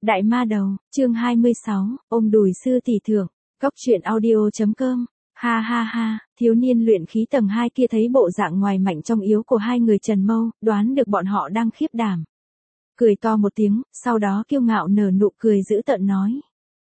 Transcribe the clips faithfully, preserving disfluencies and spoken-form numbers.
Đại ma đầu, chương hai mươi sáu, ôm đùi sư tỷ thượng, cóc truyện audio.com, ha ha ha, thiếu niên luyện khí tầng hai kia thấy bộ dạng ngoài mạnh trong yếu của hai người Trần Mâu, đoán được bọn họ đang khiếp đảm. Cười to một tiếng, sau đó kiêu ngạo nở nụ cười dữ tợn nói.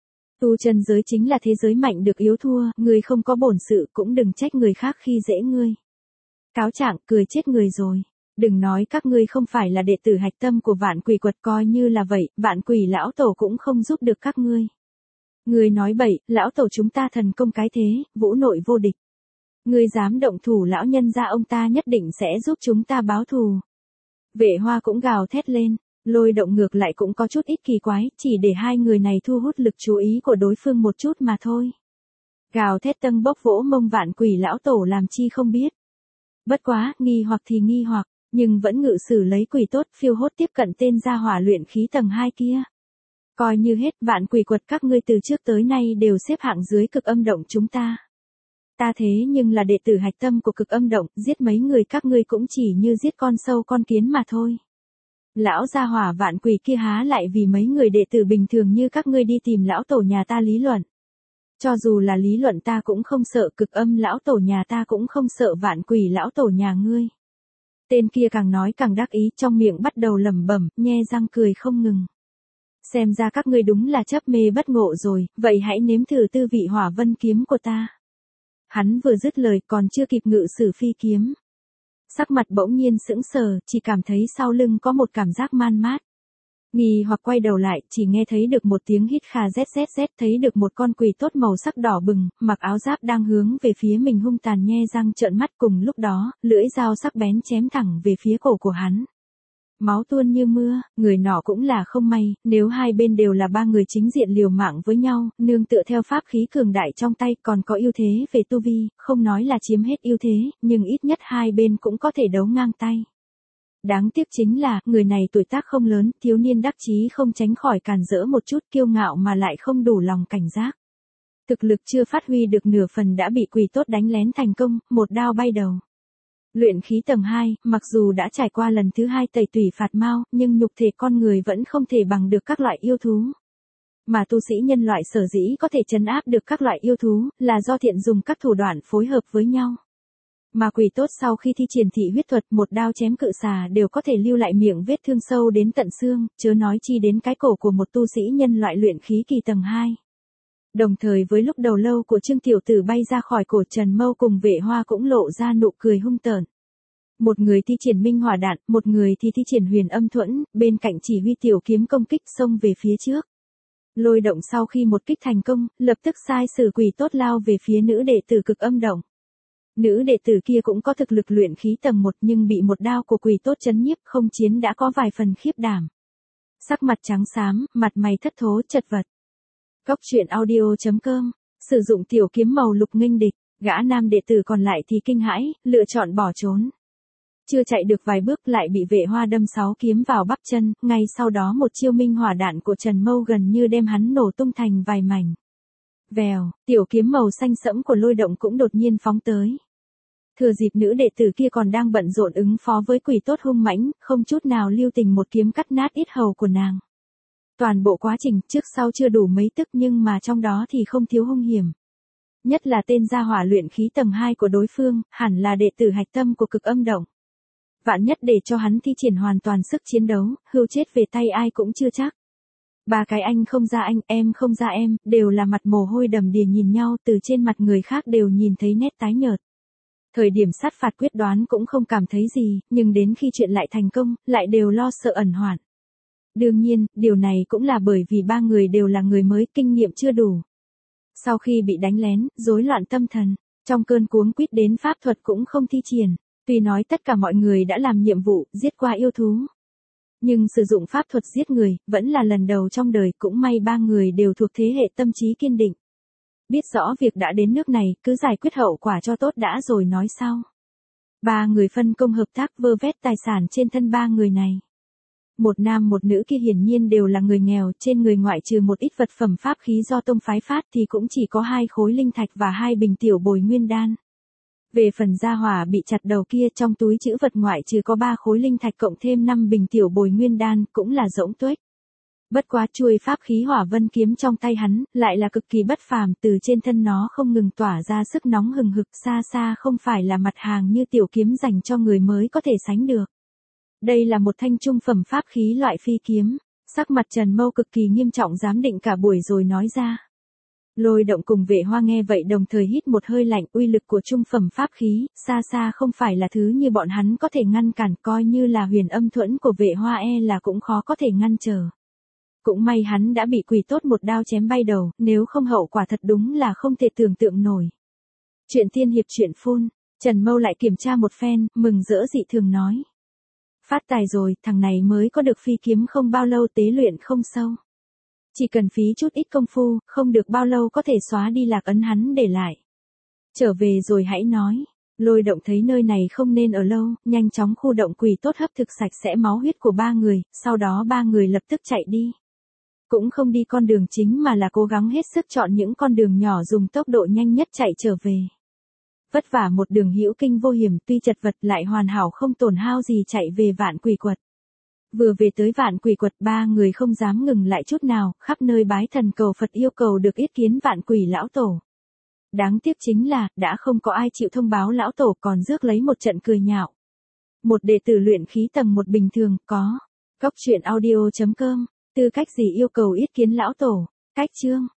Tu chân giới chính là thế giới mạnh được yếu thua, người không có bổn sự cũng đừng trách người khác khi dễ ngươi. Cáo trạng, cười chết người rồi. Đừng nói các ngươi không phải là đệ tử hạch tâm của vạn quỷ quật, coi như là vậy, vạn quỷ lão tổ cũng không giúp được các ngươi. Ngươi nói bậy, lão tổ chúng ta thần công cái thế, vũ nội vô địch. Ngươi dám động thủ lão nhân gia ông ta nhất định sẽ giúp chúng ta báo thù. Vệ Hoa cũng gào thét lên, Lôi Động ngược lại cũng có chút ít kỳ quái, chỉ để hai người này thu hút lực chú ý của đối phương một chút mà thôi. Gào thét tâng bốc vỗ mông vạn quỷ lão tổ làm chi không biết. Bất quá, nghi hoặc thì nghi hoặc, nhưng vẫn ngự sử lấy quỷ tốt phiêu hốt tiếp cận tên gia hỏa luyện khí tầng hai kia. Coi như hết vạn quỷ quật các ngươi từ trước tới nay đều xếp hạng dưới cực âm động chúng ta. Ta thế nhưng là đệ tử hạch tâm của cực âm động, giết mấy người các ngươi cũng chỉ như giết con sâu con kiến mà thôi. Lão gia hỏa vạn quỷ kia há lại vì mấy người đệ tử bình thường như các ngươi đi tìm lão tổ nhà ta lý luận. Cho dù là lý luận ta cũng không sợ, cực âm lão tổ nhà ta cũng không sợ vạn quỷ lão tổ nhà ngươi. Tên kia càng nói càng đắc ý, trong miệng bắt đầu lẩm bẩm, nhe răng cười không ngừng. Xem ra các ngươi đúng là chấp mê bất ngộ rồi, vậy hãy nếm thử tư vị hỏa vân kiếm của ta. Hắn vừa dứt lời còn chưa kịp ngự sử phi kiếm. Sắc mặt bỗng nhiên sững sờ, chỉ cảm thấy sau lưng có một cảm giác man mát. Nghi hoặc quay đầu lại, chỉ nghe thấy được một tiếng hít kha rét rét rét, thấy được một con quỷ tốt màu sắc đỏ bừng, mặc áo giáp đang hướng về phía mình hung tàn nhe răng trợn mắt, cùng lúc đó, lưỡi dao sắc bén chém thẳng về phía cổ của hắn. Máu tuôn như mưa, người nọ cũng là không may, nếu hai bên đều là ba người chính diện liều mạng với nhau, nương tựa theo pháp khí cường đại trong tay còn có ưu thế về tu vi, không nói là chiếm hết ưu thế, nhưng ít nhất hai bên cũng có thể đấu ngang tay. Đáng tiếc chính là, người này tuổi tác không lớn, thiếu niên đắc chí không tránh khỏi càn rỡ một chút, kiêu ngạo mà lại không đủ lòng cảnh giác. Thực lực chưa phát huy được nửa phần đã bị quỷ tốt đánh lén thành công, một đao bay đầu. Luyện khí tầng hai, mặc dù đã trải qua lần thứ hai tẩy tủy phạt mao, nhưng nhục thể con người vẫn không thể bằng được các loại yêu thú. Mà tu sĩ nhân loại sở dĩ có thể trấn áp được các loại yêu thú, là do thiện dùng các thủ đoạn phối hợp với nhau. Mà quỷ tốt sau khi thi triển thị huyết thuật, một đao chém cự xà đều có thể lưu lại miệng vết thương sâu đến tận xương, chớ nói chi đến cái cổ của một tu sĩ nhân loại luyện khí kỳ tầng hai. Đồng thời với lúc đầu lâu của Trương Tiểu Tử bay ra khỏi cổ Trần Mâu cùng Vệ Hoa cũng lộ ra nụ cười hung tợn. Một người thi triển minh hỏa đạn, một người thì thi triển huyền âm thuẫn, bên cạnh chỉ huy tiểu kiếm công kích xông về phía trước. Lôi Động sau khi một kích thành công, lập tức sai sử quỷ tốt lao về phía nữ đệ tử cực âm động. Nữ đệ tử kia cũng có thực lực luyện khí tầng một nhưng bị một đao của quỷ tốt chấn nhiếp, không chiến đã có vài phần khiếp đảm. Sắc mặt trắng xám, mặt mày thất thố chật vật. Cóc truyện audio.com, sử dụng tiểu kiếm màu lục nghênh địch, gã nam đệ tử còn lại thì kinh hãi, lựa chọn bỏ trốn. Chưa chạy được vài bước lại bị Vệ Hoa đâm sáu kiếm vào bắp chân, ngay sau đó một chiêu minh hỏa đạn của Trần Mâu gần như đem hắn nổ tung thành vài mảnh. Vèo, tiểu kiếm màu xanh sẫm của Lôi Động cũng đột nhiên phóng tới. Thừa dịp nữ đệ tử kia còn đang bận rộn ứng phó với quỷ tốt hung mãnh, không chút nào lưu tình một kiếm cắt nát yết hầu của nàng. Toàn bộ quá trình trước sau chưa đủ mấy tức nhưng mà trong đó thì không thiếu hung hiểm. Nhất là tên gia hỏa luyện khí tầng hai của đối phương, hẳn là đệ tử hạch tâm của cực âm động. Vạn nhất để cho hắn thi triển hoàn toàn sức chiến đấu, hưu chết về tay ai cũng chưa chắc. Ba cái anh không ra anh, em không ra em, đều là mặt mồ hôi đầm đìa nhìn nhau, từ trên mặt người khác đều nhìn thấy nét tái nhợt. Thời điểm sát phạt quyết đoán cũng không cảm thấy gì, nhưng đến khi chuyện lại thành công, lại đều lo sợ ẩn hoạn. Đương nhiên, điều này cũng là bởi vì ba người đều là người mới, kinh nghiệm chưa đủ. Sau khi bị đánh lén, rối loạn tâm thần, trong cơn cuống quýt đến pháp thuật cũng không thi triển. Tuy nói tất cả mọi người đã làm nhiệm vụ, giết qua yêu thú. Nhưng sử dụng pháp thuật giết người, vẫn là lần đầu trong đời, cũng may ba người đều thuộc thế hệ tâm trí kiên định. Biết rõ việc đã đến nước này, cứ giải quyết hậu quả cho tốt đã rồi nói sau. Ba người phân công hợp tác vơ vét tài sản trên thân ba người này. Một nam một nữ kia hiển nhiên đều là người nghèo, trên người ngoại trừ một ít vật phẩm pháp khí do tông phái phát thì cũng chỉ có hai khối linh thạch và hai bình tiểu bồi nguyên đan. Về phần gia hỏa bị chặt đầu kia, trong túi trữ vật ngoại trừ có ba khối linh thạch cộng thêm năm bình tiểu bồi nguyên đan, cũng là rỗng tuếch. Bất quá chuôi pháp khí hỏa vân kiếm trong tay hắn, lại là cực kỳ bất phàm, từ trên thân nó không ngừng tỏa ra sức nóng hừng hực, xa xa không phải là mặt hàng như tiểu kiếm dành cho người mới có thể sánh được. Đây là một thanh trung phẩm pháp khí loại phi kiếm, sắc mặt Trần Mâu cực kỳ nghiêm trọng giám định cả buổi rồi nói ra. Lôi Động cùng Vệ Hoa nghe vậy đồng thời hít một hơi lạnh, uy lực của trung phẩm pháp khí, xa xa không phải là thứ như bọn hắn có thể ngăn cản, coi như là huyền âm thuẫn của Vệ Hoa e là cũng khó có thể ngăn trở. Cũng may hắn đã bị quỷ tốt một đao chém bay đầu, nếu không hậu quả thật đúng là không thể tưởng tượng nổi. Chuyện tiên hiệp chuyện phun, Trần Mâu lại kiểm tra một phen, mừng rỡ dị thường nói. Phát tài rồi, thằng này mới có được phi kiếm không bao lâu, tế luyện không sâu. Chỉ cần phí chút ít công phu, không được bao lâu có thể xóa đi lạc ấn hắn để lại. Trở về rồi hãy nói. Lôi Động thấy nơi này không nên ở lâu, nhanh chóng khu động quỷ tốt hấp thực sạch sẽ máu huyết của ba người, sau đó ba người lập tức chạy đi. Cũng không đi con đường chính mà là cố gắng hết sức chọn những con đường nhỏ dùng tốc độ nhanh nhất chạy trở về. Vất vả một đường hữu kinh vô hiểm, tuy chật vật lại hoàn hảo không tổn hao gì chạy về Vạn Quỷ Quật. Vừa về tới Vạn Quỷ Quật, ba người không dám ngừng lại chút nào, khắp nơi bái thần cầu Phật yêu cầu được yết kiến Vạn Quỷ lão tổ. Đáng tiếc chính là, đã không có ai chịu thông báo lão tổ, còn rước lấy một trận cười nhạo. Một đệ tử luyện khí tầng một bình thường, có. Cóc truyện audio chấm com, tư cách gì yêu cầu yết kiến lão tổ, cách chương.